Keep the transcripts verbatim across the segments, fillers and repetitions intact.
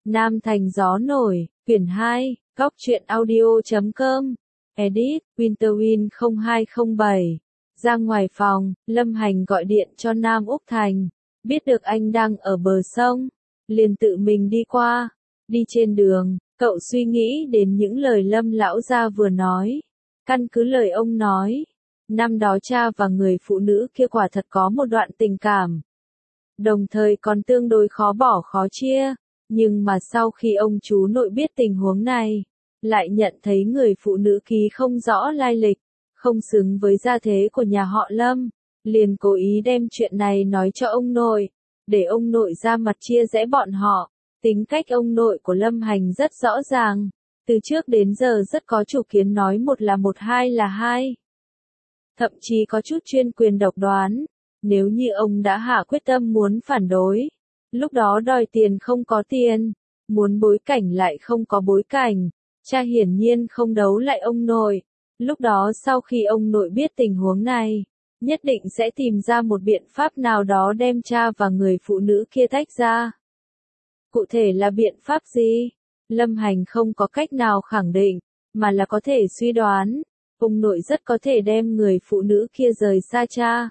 Nam Thành Gió Nổi, quyển hai, góc truyện audio chấm com, edit, Winterwind không hai không bảy. Ra ngoài phòng, Lâm Hành gọi điện cho Nam Úc Thành, biết được anh đang ở bờ sông, liền tự mình đi qua. Đi trên đường, cậu suy nghĩ đến những lời Lâm lão gia vừa nói. Căn cứ lời ông nói, năm đó cha và người phụ nữ kia quả thật có một đoạn tình cảm. Đồng thời còn tương đối khó bỏ khó chia. Nhưng mà sau khi ông chú nội biết tình huống này, lại nhận thấy người phụ nữ ký không rõ lai lịch, không xứng với gia thế của nhà họ Lâm, liền cố ý đem chuyện này nói cho ông nội, để ông nội ra mặt chia rẽ bọn họ. Tính cách ông nội của Lâm Hành rất rõ ràng, từ trước đến giờ rất có chủ kiến, nói một là một, hai là hai. Thậm chí có chút chuyên quyền độc đoán, nếu như ông đã hạ quyết tâm muốn phản đối, lúc đó đòi tiền không có tiền, muốn bối cảnh lại không có bối cảnh, cha hiển nhiên không đấu lại ông nội. Lúc đó sau khi ông nội biết tình huống này, nhất định sẽ tìm ra một biện pháp nào đó đem cha và người phụ nữ kia tách ra. Cụ thể là biện pháp gì? Lâm Hành không có cách nào khẳng định, mà là có thể suy đoán, ông nội rất có thể đem người phụ nữ kia rời xa cha,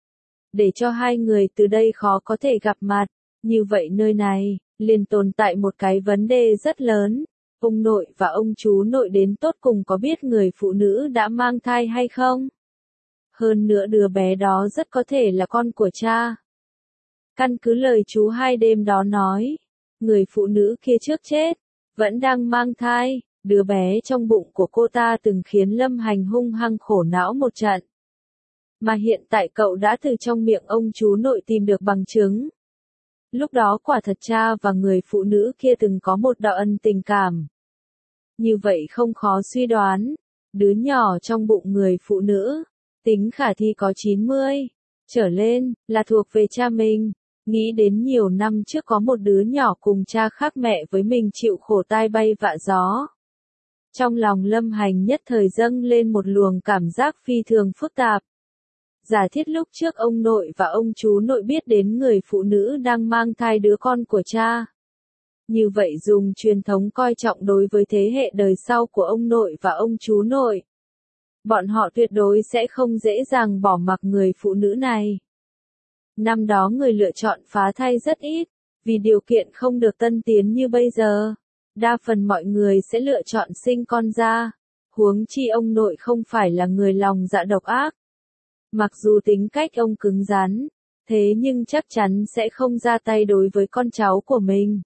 để cho hai người từ đây khó có thể gặp mặt. Như vậy nơi này, liền tồn tại một cái vấn đề rất lớn. Ông nội và ông chú nội đến tột cùng có biết người phụ nữ đã mang thai hay không? Hơn nữa đứa bé đó rất có thể là con của cha. Căn cứ lời chú hai đêm đó nói, người phụ nữ kia trước chết, vẫn đang mang thai. Đứa bé trong bụng của cô ta từng khiến Lâm Hành hung hăng khổ não một trận. Mà hiện tại cậu đã từ trong miệng ông chú nội tìm được bằng chứng. Lúc đó quả thật cha và người phụ nữ kia từng có một đạo ân tình cảm. Như vậy không khó suy đoán, đứa nhỏ trong bụng người phụ nữ, tính khả thi có chín mươi trở lên, là thuộc về cha mình. Nghĩ đến nhiều năm trước có một đứa nhỏ cùng cha khác mẹ với mình chịu khổ tai bay vạ gió. Trong lòng Lâm Hành nhất thời dâng lên một luồng cảm giác phi thường phức tạp. Giả thiết lúc trước ông nội và ông chú nội biết đến người phụ nữ đang mang thai đứa con của cha. Như vậy dùng truyền thống coi trọng đối với thế hệ đời sau của ông nội và ông chú nội, bọn họ tuyệt đối sẽ không dễ dàng bỏ mặc người phụ nữ này. Năm đó người lựa chọn phá thai rất ít, vì điều kiện không được tân tiến như bây giờ. Đa phần mọi người sẽ lựa chọn sinh con ra, huống chi ông nội không phải là người lòng dạ độc ác. Mặc dù tính cách ông cứng rắn, thế nhưng chắc chắn sẽ không ra tay đối với con cháu của mình.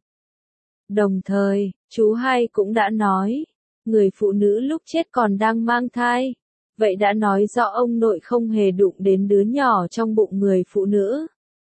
Đồng thời, chú hai cũng đã nói, người phụ nữ lúc chết còn đang mang thai. Vậy đã nói rõ ông nội không hề đụng đến đứa nhỏ trong bụng người phụ nữ.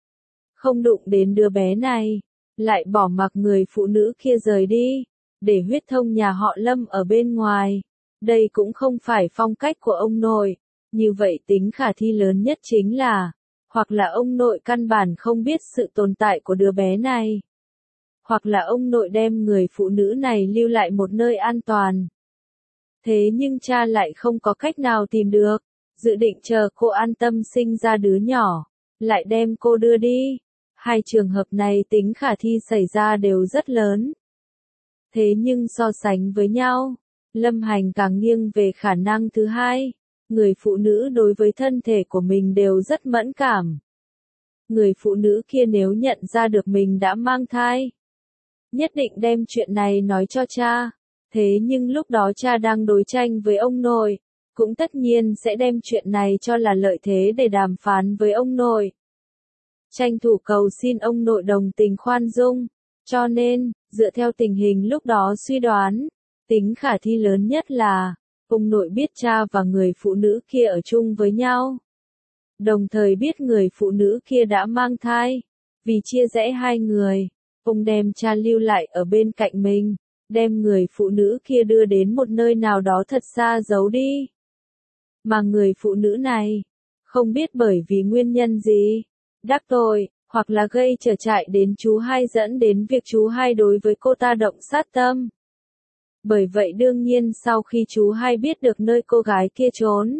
Không đụng đến đứa bé này, lại bỏ mặc người phụ nữ kia rời đi, để huyết thông nhà họ Lâm ở bên ngoài. Đây cũng không phải phong cách của ông nội. Như vậy tính khả thi lớn nhất chính là, hoặc là ông nội căn bản không biết sự tồn tại của đứa bé này, hoặc là ông nội đem người phụ nữ này lưu lại một nơi an toàn. Thế nhưng cha lại không có cách nào tìm được, dự định chờ cô an tâm sinh ra đứa nhỏ, lại đem cô đưa đi. Hai trường hợp này tính khả thi xảy ra đều rất lớn. Thế nhưng so sánh với nhau, Lâm Hành càng nghiêng về khả năng thứ hai. Người phụ nữ đối với thân thể của mình đều rất mẫn cảm. Người phụ nữ kia nếu nhận ra được mình đã mang thai, nhất định đem chuyện này nói cho cha. Thế nhưng lúc đó cha đang đối tranh với ông nội, cũng tất nhiên sẽ đem chuyện này cho là lợi thế để đàm phán với ông nội. Tranh thủ cầu xin ông nội đồng tình khoan dung. Cho nên, dựa theo tình hình lúc đó suy đoán, tính khả thi lớn nhất là, ông nội biết cha và người phụ nữ kia ở chung với nhau. Đồng thời biết người phụ nữ kia đã mang thai. Vì chia rẽ hai người, ông đem cha lưu lại ở bên cạnh mình, đem người phụ nữ kia đưa đến một nơi nào đó thật xa giấu đi. Mà người phụ nữ này, không biết bởi vì nguyên nhân gì, đắc tội, hoặc là gây trở ngại đến chú hai dẫn đến việc chú hai đối với cô ta động sát tâm. Bởi vậy đương nhiên sau khi chú hai biết được nơi cô gái kia trốn,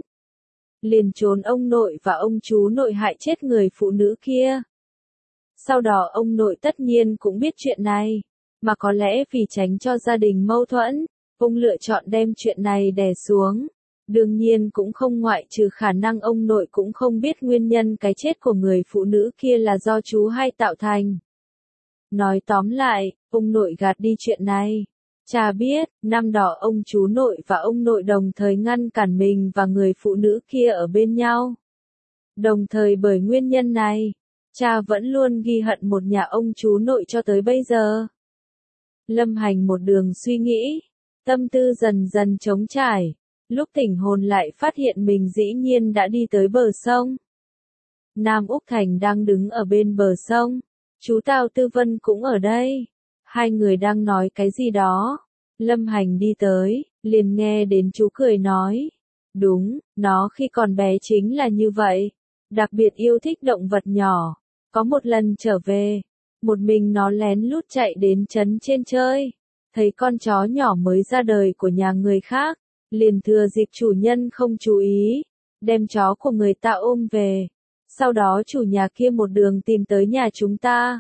liền trốn ông nội và ông chú nội hại chết người phụ nữ kia. Sau đó ông nội tất nhiên cũng biết chuyện này, mà có lẽ vì tránh cho gia đình mâu thuẫn, ông lựa chọn đem chuyện này đè xuống. Đương nhiên cũng không ngoại trừ khả năng ông nội cũng không biết nguyên nhân cái chết của người phụ nữ kia là do chú hai tạo thành. Nói tóm lại, ông nội gạt đi chuyện này. Cha biết, năm đó ông chú nội và ông nội đồng thời ngăn cản mình và người phụ nữ kia ở bên nhau. Đồng thời bởi nguyên nhân này, cha vẫn luôn ghi hận một nhà ông chú nội cho tới bây giờ. Lâm Hành một đường suy nghĩ, tâm tư dần dần trống trải, lúc tỉnh hồn lại phát hiện mình dĩ nhiên đã đi tới bờ sông. Nam Úc Thành đang đứng ở bên bờ sông, chú Tào Tư Vân cũng ở đây. Hai người đang nói cái gì đó. Lâm Hành đi tới, liền nghe đến chú cười nói. Đúng, nó khi còn bé chính là như vậy. Đặc biệt yêu thích động vật nhỏ. Có một lần trở về, một mình nó lén lút chạy đến trấn trên chơi. Thấy con chó nhỏ mới ra đời của nhà người khác, liền thừa dịp chủ nhân không chú ý, đem chó của người ta ôm về. Sau đó chủ nhà kia một đường tìm tới nhà chúng ta.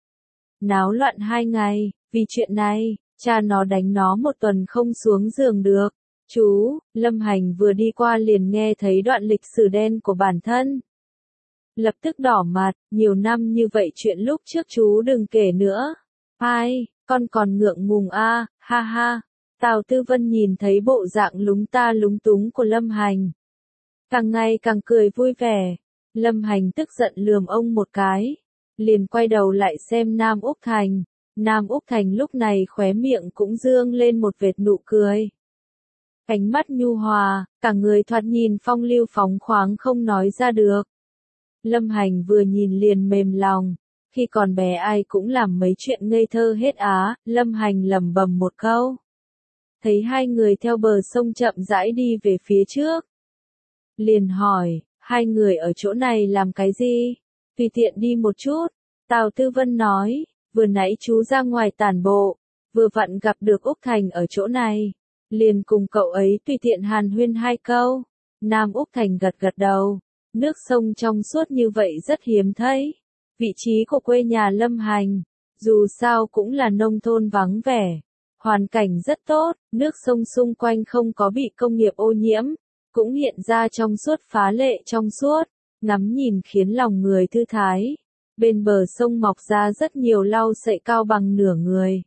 Náo loạn hai ngày, vì chuyện này, cha nó đánh nó một tuần không xuống giường được. Chú, Lâm Hành vừa đi qua liền nghe thấy đoạn lịch sử đen của bản thân. Lập tức đỏ mặt, nhiều năm như vậy chuyện lúc trước chú đừng kể nữa. Ai, con còn ngượng ngùng a, ha ha. Tào Tư Vân nhìn thấy bộ dạng lúng ta lúng túng của Lâm Hành. Càng ngày càng cười vui vẻ. Lâm Hành tức giận lườm ông một cái. Liền quay đầu lại xem Nam Úc Thành. Nam Úc Thành lúc này khóe miệng cũng dương lên một vệt nụ cười. Ánh mắt nhu hòa, cả người thoạt nhìn phong lưu phóng khoáng không nói ra được. Lâm Hành vừa nhìn liền mềm lòng. Khi còn bé ai cũng làm mấy chuyện ngây thơ hết á, Lâm Hành lẩm bẩm một câu. Thấy hai người theo bờ sông chậm rãi đi về phía trước. Liền hỏi, hai người ở chỗ này làm cái gì? Tùy tiện đi một chút. Tào Tư Vân nói, vừa nãy chú ra ngoài tản bộ, vừa vặn gặp được Úc Thành ở chỗ này. Liền cùng cậu ấy tùy tiện hàn huyên hai câu. Nam Úc Thành gật gật đầu. Nước sông trong suốt như vậy rất hiếm thấy. Vị trí của quê nhà Lâm Hành, dù sao cũng là nông thôn vắng vẻ. Hoàn cảnh rất tốt, nước sông xung quanh không có bị công nghiệp ô nhiễm, cũng hiện ra trong suốt phá lệ trong suốt, ngắm nhìn khiến lòng người thư thái. Bên bờ sông mọc ra rất nhiều lau sậy cao bằng nửa người.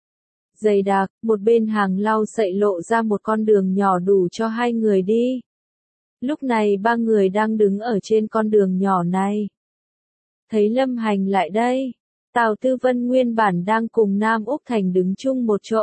Dày đặc, một bên hàng lau sậy lộ ra một con đường nhỏ đủ cho hai người đi. Lúc này ba người đang đứng ở trên con đường nhỏ này. Thấy Lâm Hành lại đây, Tào Tư Vân nguyên bản đang cùng Nam Úc Thành đứng chung một chỗ.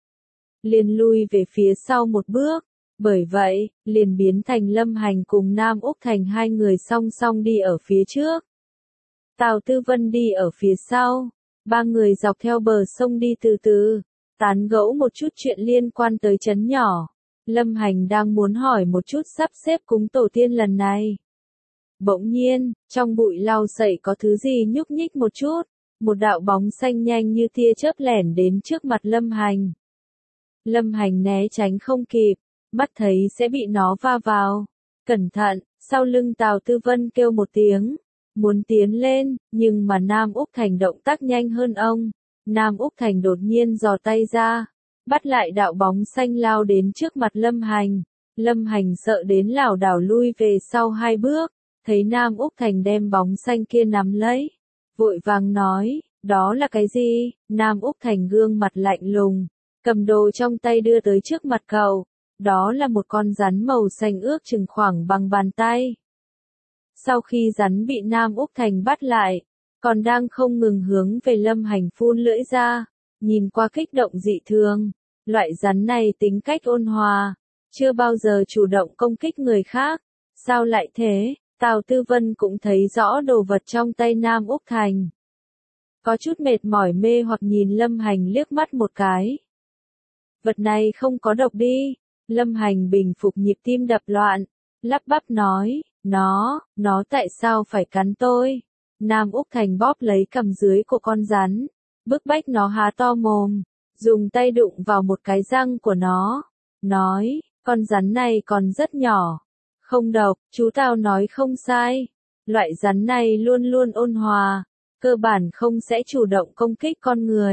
Liền lui về phía sau một bước, bởi vậy, liền biến thành Lâm Hành cùng Nam Úc Thành hai người song song đi ở phía trước. Tào Tư Vân đi ở phía sau, ba người dọc theo bờ sông đi từ từ, tán gẫu một chút chuyện liên quan tới trấn nhỏ. Lâm Hành đang muốn hỏi một chút sắp xếp cúng tổ tiên lần này. Bỗng nhiên, trong bụi lau sậy có thứ gì nhúc nhích một chút, một đạo bóng xanh nhanh như tia chớp lẻn đến trước mặt Lâm Hành. Lâm Hành né tránh không kịp, mắt thấy sẽ bị nó va vào. Cẩn thận, sau lưng Tào Tư Vân kêu một tiếng, muốn tiến lên, nhưng mà Nam Úc Thành động tác nhanh hơn ông. Nam Úc Thành đột nhiên giò tay ra, bắt lại đạo bóng xanh lao đến trước mặt Lâm Hành. Lâm Hành sợ đến lảo đảo lui về sau hai bước, thấy Nam Úc Thành đem bóng xanh kia nắm lấy. Vội vàng nói, đó là cái gì? Nam Úc Thành gương mặt lạnh lùng, cầm đồ trong tay đưa tới trước mặt cậu. Đó là một con rắn màu xanh ước chừng khoảng bằng bàn tay. Sau khi rắn bị Nam Úc Thành bắt lại, còn đang không ngừng hướng về Lâm Hành phun lưỡi ra, nhìn qua kích động dị thường. Loại rắn này tính cách ôn hòa, chưa bao giờ chủ động công kích người khác. Sao lại thế? Tào Tư Vân cũng thấy rõ đồ vật trong tay Nam Úc Thành. Có chút mệt mỏi mê hoặc nhìn Lâm Hành liếc mắt một cái. Vật này không có độc đi. Lâm Hành bình phục nhịp tim đập loạn, lắp bắp nói, nó, nó tại sao phải cắn tôi? Nam Úc Thành bóp lấy cằm dưới của con rắn, bức bách nó há to mồm, dùng tay đụng vào một cái răng của nó, nói, con rắn này còn rất nhỏ, không độc, chú Tào nói không sai, loại rắn này luôn luôn ôn hòa, cơ bản không sẽ chủ động công kích con người.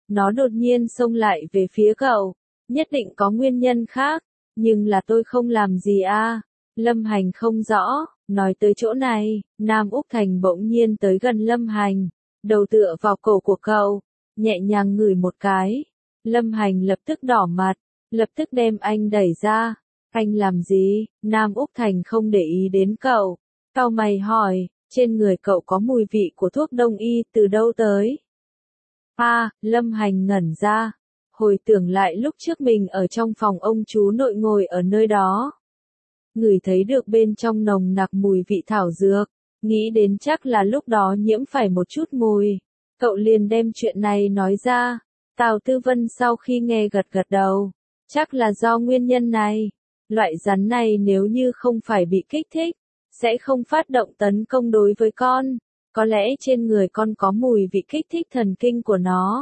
Nó đột nhiên xông lại về phía cậu. Nhất định có nguyên nhân khác. Nhưng là tôi không làm gì à. Lâm Hành không rõ. Nói tới chỗ này, Nam Úc Thành bỗng nhiên tới gần Lâm Hành. Đầu tựa vào cổ của cậu. Nhẹ nhàng ngửi một cái. Lâm Hành lập tức đỏ mặt. Lập tức đem anh đẩy ra. Anh làm gì? Nam Úc Thành không để ý đến cậu. Cau mày hỏi, trên người cậu có mùi vị của thuốc đông y từ đâu tới? À, Lâm Hành ngẩn ra. Hồi tưởng lại lúc trước mình ở trong phòng ông chú nội ngồi ở nơi đó. Ngửi thấy được bên trong nồng nặc mùi vị thảo dược. Nghĩ đến chắc là lúc đó nhiễm phải một chút mùi. Cậu liền đem chuyện này nói ra. Tào Tư Vân sau khi nghe gật gật đầu. Chắc là do nguyên nhân này. Loại rắn này nếu như không phải bị kích thích, sẽ không phát động tấn công đối với con. Có lẽ trên người con có mùi vị kích thích thần kinh của nó.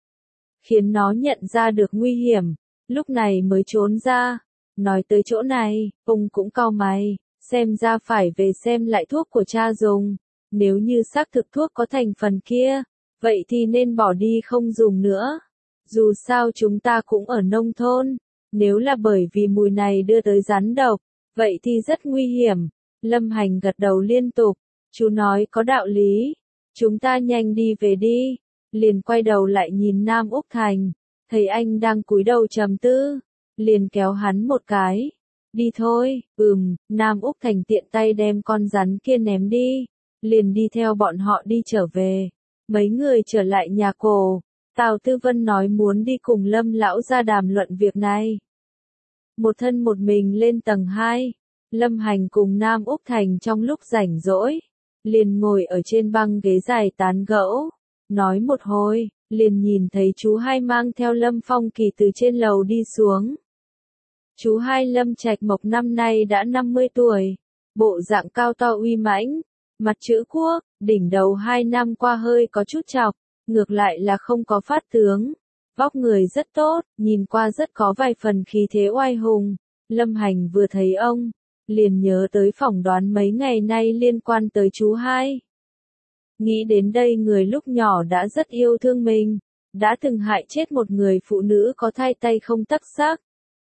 Khiến nó nhận ra được nguy hiểm. Lúc này mới trốn ra. Nói tới chỗ này, ông cũng cau mày. Xem ra phải về xem lại thuốc của cha dùng. Nếu như xác thực thuốc có thành phần kia, vậy thì nên bỏ đi không dùng nữa. Dù sao chúng ta cũng ở nông thôn. Nếu là bởi vì mùi này đưa tới rắn độc, vậy thì rất nguy hiểm. Lâm Hành gật đầu liên tục. Chú nói có đạo lý. Chúng ta nhanh đi về đi. Liền quay đầu lại nhìn Nam Úc Thành. Thấy anh đang cúi đầu trầm tư. Liền kéo hắn một cái. Đi thôi. Ừm, Nam Úc Thành tiện tay đem con rắn kia ném đi. Liền đi theo bọn họ đi trở về. Mấy người trở lại nhà cổ. Tào Tư Vân nói muốn đi cùng Lâm lão ra đàm luận việc này. Một thân một mình lên tầng hai. Lâm Hành cùng Nam Úc Thành trong lúc rảnh rỗi. Liền ngồi ở trên băng ghế dài tán gẫu. Nói một hồi, liền nhìn thấy chú hai mang theo Lâm Phong Kỳ từ trên lầu đi xuống. Chú hai Lâm Trạch Mộc năm nay đã năm mươi tuổi. Bộ dạng cao to uy mãnh. Mặt chữ quốc, đỉnh đầu hai năm qua hơi có chút chọc. Ngược lại là không có phát tướng. Vóc người rất tốt, nhìn qua rất có vài phần khí thế oai hùng. Lâm Hành vừa thấy ông, liền nhớ tới phỏng đoán mấy ngày nay liên quan tới chú hai. Nghĩ đến đây người lúc nhỏ đã rất yêu thương mình, đã từng hại chết một người phụ nữ có thai tay không tấc xác.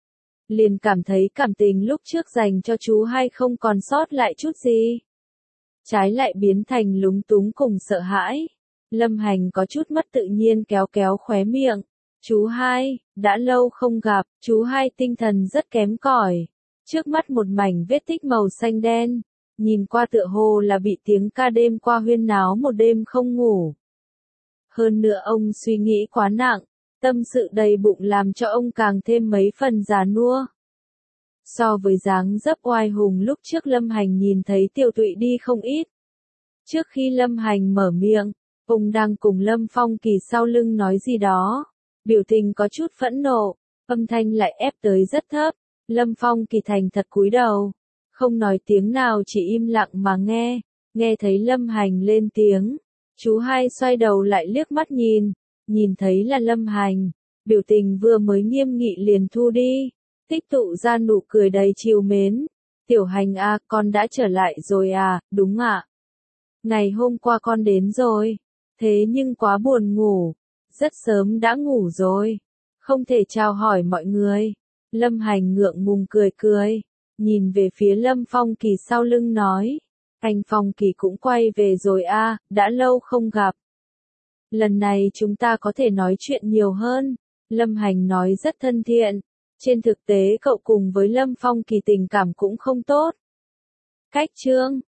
Liền cảm thấy cảm tình lúc trước dành cho chú hai không còn sót lại chút gì. Trái lại biến thành lúng túng cùng sợ hãi. Lâm Hành có chút mất tự nhiên kéo kéo khóe miệng. Chú hai, đã lâu không gặp, chú hai tinh thần rất kém cỏi. Trước mắt một mảnh vết tích màu xanh đen. Nhìn qua tựa hồ là bị tiếng ca đêm qua huyên náo một đêm không ngủ. Hơn nữa ông suy nghĩ quá nặng. Tâm sự đầy bụng làm cho ông càng thêm mấy phần già nua. So với dáng dấp oai hùng lúc trước Lâm Hành nhìn thấy Tiểu Tụy đi không ít. Trước khi Lâm Hành mở miệng, ông đang cùng Lâm Phong Kỳ sau lưng nói gì đó. Biểu tình có chút phẫn nộ, âm thanh lại ép tới rất thấp. Lâm Phong Kỳ thành thật cúi đầu, không nói tiếng nào chỉ im lặng mà nghe. Nghe thấy Lâm Hành lên tiếng, chú hai xoay đầu lại liếc mắt nhìn, nhìn thấy là Lâm Hành, biểu tình vừa mới nghiêm nghị liền thu đi, tích tụ ra nụ cười đầy trìu mến. Tiểu Hành à, con đã trở lại rồi à, đúng ạ. Ngày hôm qua con đến rồi, thế nhưng quá buồn ngủ, rất sớm đã ngủ rồi, không thể chào hỏi mọi người. Lâm Hành ngượng ngùng cười cười, nhìn về phía Lâm Phong Kỳ sau lưng nói, anh Phong Kỳ cũng quay về rồi à, đã lâu không gặp. Lần này chúng ta có thể nói chuyện nhiều hơn. Lâm Hành nói rất thân thiện, trên thực tế cậu cùng với Lâm Phong Kỳ tình cảm cũng không tốt. Cách chương